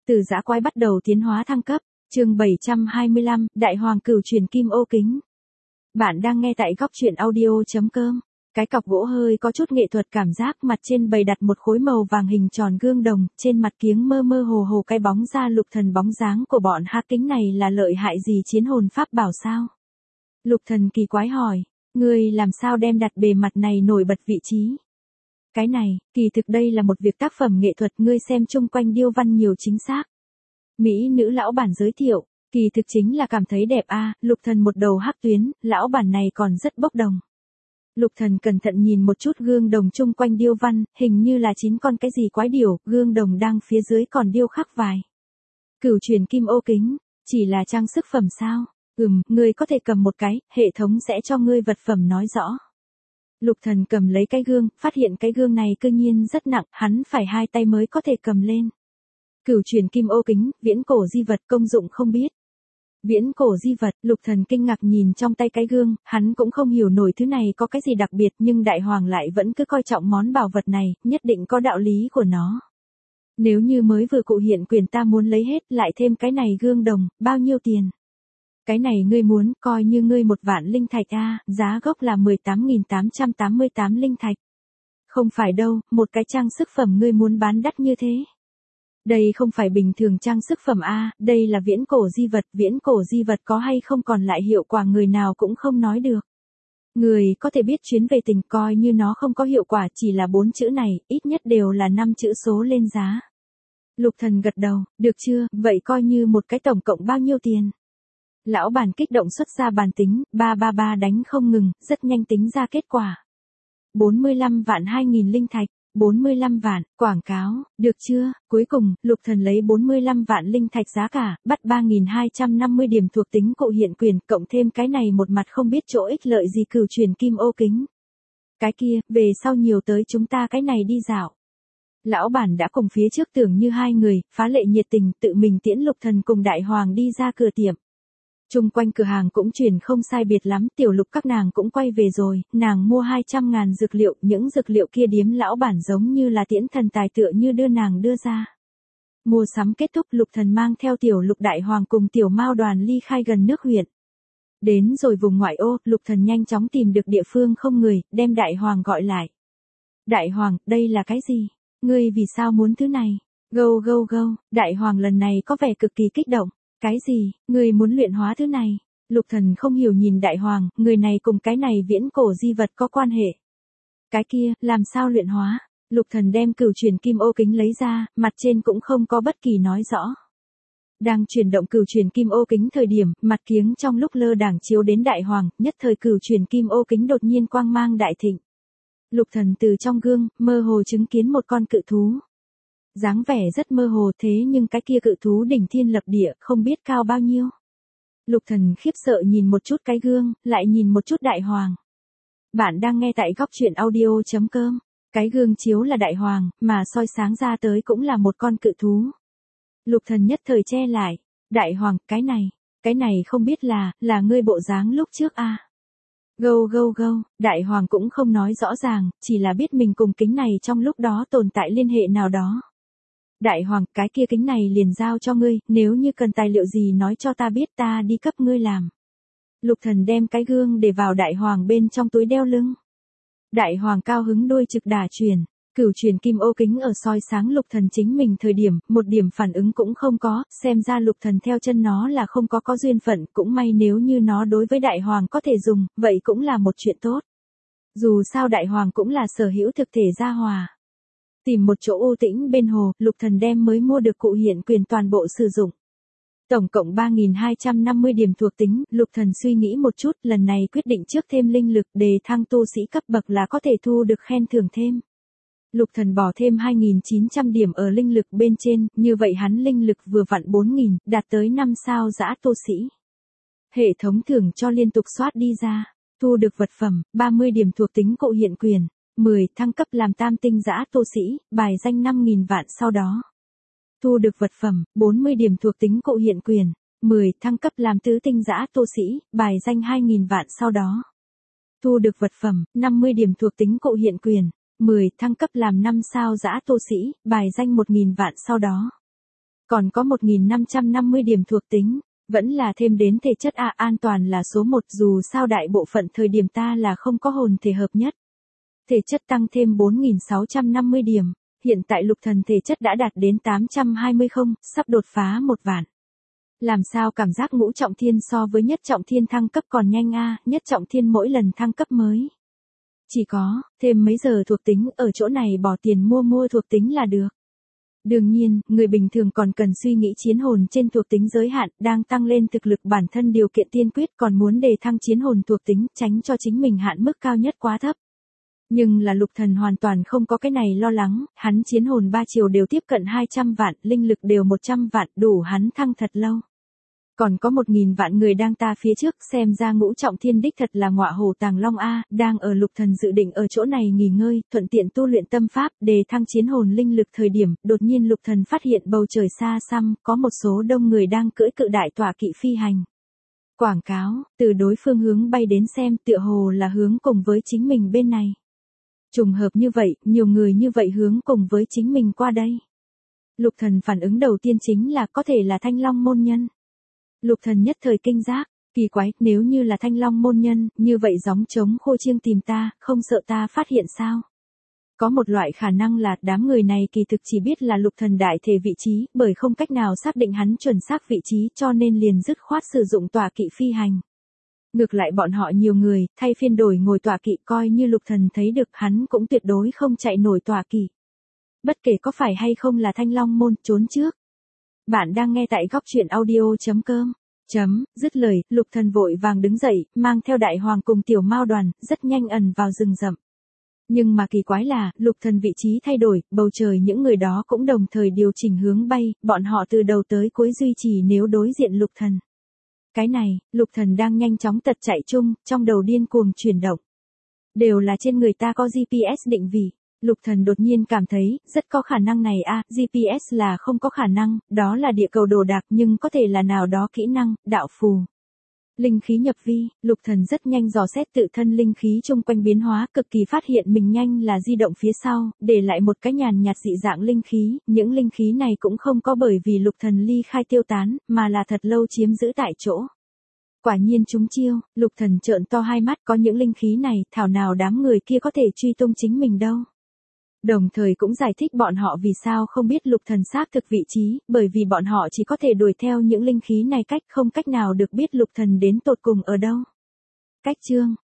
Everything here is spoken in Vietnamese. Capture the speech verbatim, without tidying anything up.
Từ dã quái bắt đầu tiến hóa thăng cấp, chương bảy trăm hai mươi lăm, Đại Hoàng Cửu Truyền Kim Ô Kính. Bạn đang nghe tại góc truyện audio.com. Cái cọc gỗ hơi có chút nghệ thuật cảm giác, mặt trên bày đặt một khối màu vàng hình tròn gương đồng, trên mặt kiếng mơ mơ hồ hồ cái bóng ra Lục Thần bóng dáng của bọn hắc kính này là lợi hại gì chiến hồn pháp bảo sao? Lục Thần kỳ quái hỏi, ngươi làm sao đem đặt bề mặt này nổi bật vị trí? Cái này, kỳ thực đây là một việc tác phẩm nghệ thuật, ngươi xem chung quanh điêu văn nhiều chính xác. Mỹ nữ lão bản giới thiệu, kỳ thực chính là cảm thấy đẹp a. À, Lục Thần một đầu hắc tuyến, lão bản này còn rất bốc đồng. Lục Thần cẩn thận nhìn một chút gương đồng chung quanh điêu văn, hình như là chín con cái gì quái điểu, gương đồng đang phía dưới còn điêu khắc vài. Cửu truyền kim ô kính, chỉ là trang sức phẩm sao? Ừm, ngươi có thể cầm một cái, hệ thống sẽ cho ngươi vật phẩm nói rõ. Lục Thần cầm lấy cái gương, phát hiện cái gương này cư nhiên rất nặng, hắn phải hai tay mới có thể cầm lên. Cửu truyền kim ô kính, viễn cổ di vật, công dụng không biết. Viễn cổ di vật, Lục Thần kinh ngạc nhìn trong tay cái gương, hắn cũng không hiểu nổi thứ này có cái gì đặc biệt, nhưng Đại Hoàng lại vẫn cứ coi trọng món bảo vật này, nhất định có đạo lý của nó. Nếu như mới vừa cụ hiện quyền ta muốn lấy hết, lại thêm cái này gương đồng, bao nhiêu tiền? Cái này ngươi muốn, coi như ngươi một vạn linh thạch a, giá gốc là mười tám nghìn tám trăm tám mươi tám linh thạch. Không phải đâu, một cái trang sức phẩm ngươi muốn bán đắt như thế. Đây không phải bình thường trang sức phẩm a, đây là viễn cổ di vật, viễn cổ di vật có hay không còn lại hiệu quả người nào cũng không nói được. Người có thể biết chuyến về tình, coi như nó không có hiệu quả, chỉ là bốn chữ này, ít nhất đều là năm chữ số lên giá. Lục Thần gật đầu, được chưa, vậy coi như một cái tổng cộng bao nhiêu tiền? Lão bản kích động xuất ra bàn tính, ba ba ba đánh không ngừng, rất nhanh tính ra kết quả. bốn mươi lăm vạn hai nghìn linh thạch, bốn mươi lăm vạn, quảng cáo, được chưa? Cuối cùng, Lục Thần lấy bốn mươi lăm vạn linh thạch giá cả, bắt ba nghìn hai trăm năm mươi điểm thuộc tính cụ hiện quyền, cộng thêm cái này một mặt không biết chỗ ích lợi gì cửu truyền kim ô kính. Cái kia, về sau nhiều tới chúng ta cái này đi dạo. Lão bản đã cùng phía trước tưởng như hai người, phá lệ nhiệt tình, tự mình tiễn Lục Thần cùng Đại Hoàng đi ra cửa tiệm. Chung quanh cửa hàng cũng chuyển không sai biệt lắm, tiểu Lục các nàng cũng quay về rồi, nàng mua hai trăm ngàn dược liệu, những dược liệu kia điếm lão bản giống như là tiễn thần tài tựa như đưa nàng đưa ra. Mua sắm kết thúc, Lục Thần mang theo tiểu Lục, Đại Hoàng cùng tiểu Mao đoàn ly khai gần nước huyện. Đến rồi vùng ngoại ô, Lục Thần nhanh chóng tìm được địa phương không người, đem Đại Hoàng gọi lại. Đại Hoàng, đây là cái gì? Ngươi vì sao muốn thứ này? Gâu gâu gâu, Đại Hoàng lần này có vẻ cực kỳ kích động. Cái gì, người muốn luyện hóa thứ này? Lục Thần không hiểu nhìn Đại Hoàng, người này cùng cái này viễn cổ di vật có quan hệ. Cái kia, làm sao luyện hóa? Lục Thần đem cửu truyền kim ô kính lấy ra, mặt trên cũng không có bất kỳ nói rõ. Đang chuyển động cửu truyền kim ô kính thời điểm, mặt kiếng trong lúc lơ đãng chiếu đến Đại Hoàng, nhất thời cửu truyền kim ô kính đột nhiên quang mang đại thịnh. Lục Thần từ trong gương, mơ hồ chứng kiến một con cự thú. Dáng vẻ rất mơ hồ, thế nhưng cái kia cự thú đỉnh thiên lập địa, không biết cao bao nhiêu. Lục Thần khiếp sợ nhìn một chút cái gương, lại nhìn một chút Đại Hoàng. Bạn đang nghe tại góc truyện audio.com. Cái gương chiếu là Đại Hoàng, mà soi sáng ra tới cũng là một con cự thú. Lục Thần nhất thời che lại. Đại Hoàng, cái này, cái này không biết là, là ngươi bộ dáng lúc trước a. À? Gâu gâu gâu, Đại Hoàng cũng không nói rõ ràng, chỉ là biết mình cùng kính này trong lúc đó tồn tại liên hệ nào đó. Đại Hoàng, cái kia kính này liền giao cho ngươi, nếu như cần tài liệu gì nói cho ta biết, ta đi cấp ngươi làm. Lục Thần đem cái gương để vào Đại Hoàng bên trong túi đeo lưng. Đại Hoàng cao hứng đôi trực đà truyền, cửu truyền kim ô kính ở soi sáng Lục Thần chính mình thời điểm, một điểm phản ứng cũng không có, xem ra Lục Thần theo chân nó là không có có duyên phận, cũng may nếu như nó đối với Đại Hoàng có thể dùng, vậy cũng là một chuyện tốt. Dù sao Đại Hoàng cũng là sở hữu thực thể gia hòa. Tìm một chỗ u tĩnh bên hồ, Lục Thần đem mới mua được cụ hiện quyền toàn bộ sử dụng. Tổng cộng ba nghìn hai trăm năm mươi điểm thuộc tính, Lục Thần suy nghĩ một chút, lần này quyết định trước thêm linh lực, đề thăng tu sĩ cấp bậc là có thể thu được khen thưởng thêm. Lục Thần bỏ thêm hai nghìn chín trăm điểm ở linh lực bên trên, như vậy hắn linh lực vừa vặn bốn nghìn, đạt tới năm sao dã tu sĩ. Hệ thống thưởng cho liên tục soát đi ra, thu được vật phẩm, ba mươi điểm thuộc tính cụ hiện quyền. mười, thăng cấp làm tam tinh dã tu sĩ, bài danh năm nghìn vạn sau đó. Thu được vật phẩm, bốn mươi điểm thuộc tính cụ hiện quyền. mười, thăng cấp làm tứ tinh dã tu sĩ, bài danh hai nghìn vạn sau đó. Thu được vật phẩm, năm mươi điểm thuộc tính cụ hiện quyền. mười, thăng cấp làm năm sao dã tu sĩ, bài danh một nghìn vạn sau đó. Còn có một nghìn năm trăm năm mươi điểm thuộc tính, vẫn là thêm đến thể chất A, an toàn là số một, dù sao đại bộ phận thời điểm ta là không có hồn thể hợp nhất. Thể chất tăng thêm bốn nghìn sáu trăm năm mươi điểm, hiện tại lục thần thể chất đã đạt đến tám trăm hai mươi không, sắp đột phá một vạn. Làm sao cảm giác ngũ trọng thiên so với nhất trọng thiên thăng cấp còn nhanh a, nhất trọng thiên mỗi lần thăng cấp mới. Chỉ có, thêm mấy giờ thuộc tính ở chỗ này bỏ tiền mua mua thuộc tính là được. Đương nhiên, người bình thường còn cần suy nghĩ chiến hồn trên thuộc tính giới hạn, đang tăng lên thực lực bản thân điều kiện tiên quyết còn muốn đề thăng chiến hồn thuộc tính, tránh cho chính mình hạn mức cao nhất quá thấp. Nhưng là lục thần hoàn toàn không có cái này lo lắng, hắn chiến hồn ba chiều đều tiếp cận hai trăm vạn, linh lực đều một trăm vạn, đủ hắn thăng thật lâu. Còn có một nghìn vạn người đang ta phía trước, xem ra ngũ trọng thiên đích thật là ngọa hổ tàng long a, đang ở lục thần dự định ở chỗ này nghỉ ngơi, thuận tiện tu luyện tâm pháp, đề thăng chiến hồn linh lực thời điểm, đột nhiên lục thần phát hiện bầu trời xa xăm, có một số đông người đang cưỡi cự đại tọa kỵ phi hành. Quảng cáo, từ đối phương hướng bay đến xem, tựa hồ là hướng cùng với chính mình bên này. Trùng hợp như vậy, nhiều người như vậy hướng cùng với chính mình qua đây. Lục thần phản ứng đầu tiên chính là có thể là Thanh Long môn nhân. Lục thần nhất thời kinh giác, kỳ quái, nếu như là Thanh Long môn nhân, như vậy gióng trống khô chiêng tìm ta, không sợ ta phát hiện sao? Có một loại khả năng là đám người này kỳ thực chỉ biết là lục thần đại thể vị trí, bởi không cách nào xác định hắn chuẩn xác vị trí cho nên liền dứt khoát sử dụng tọa kỵ phi hành. Ngược lại bọn họ nhiều người, thay phiên đổi ngồi tọa kỵ, coi như lục thần thấy được hắn cũng tuyệt đối không chạy nổi tọa kỵ. Bất kể có phải hay không là Thanh Long môn, trốn trước. Bạn đang nghe tại góc truyện audio chấm com. Chấm, dứt lời, lục thần vội vàng đứng dậy, mang theo đại hoàng cùng tiểu mao đoàn, rất nhanh ẩn vào rừng rậm. Nhưng mà kỳ quái là, lục thần vị trí thay đổi, bầu trời những người đó cũng đồng thời điều chỉnh hướng bay, bọn họ từ đầu tới cuối duy trì nếu đối diện lục thần. Cái này, lục thần đang nhanh chóng tật chạy chung, trong đầu điên cuồng chuyển động. Đều là trên người ta có giê pê ét định vị. Lục thần đột nhiên cảm thấy, rất có khả năng này a, giê pê ét là không có khả năng, đó là địa cầu đồ đạc nhưng có thể là nào đó kỹ năng, đạo phù. Linh khí nhập vi, lục thần rất nhanh dò xét tự thân linh khí chung quanh biến hóa, cực kỳ phát hiện mình nhanh là di động phía sau, để lại một cái nhàn nhạt dị dạng linh khí, những linh khí này cũng không có bởi vì lục thần ly khai tiêu tán, mà là thật lâu chiếm giữ tại chỗ. Quả nhiên chúng chiêu, lục thần trợn to hai mắt, có những linh khí này, thảo nào đám người kia có thể truy tung chính mình đâu. Đồng thời cũng giải thích bọn họ vì sao không biết lục thần xác thực vị trí, bởi vì bọn họ chỉ có thể đuổi theo những linh khí này cách không cách nào được biết lục thần đến tột cùng ở đâu. Cách chương,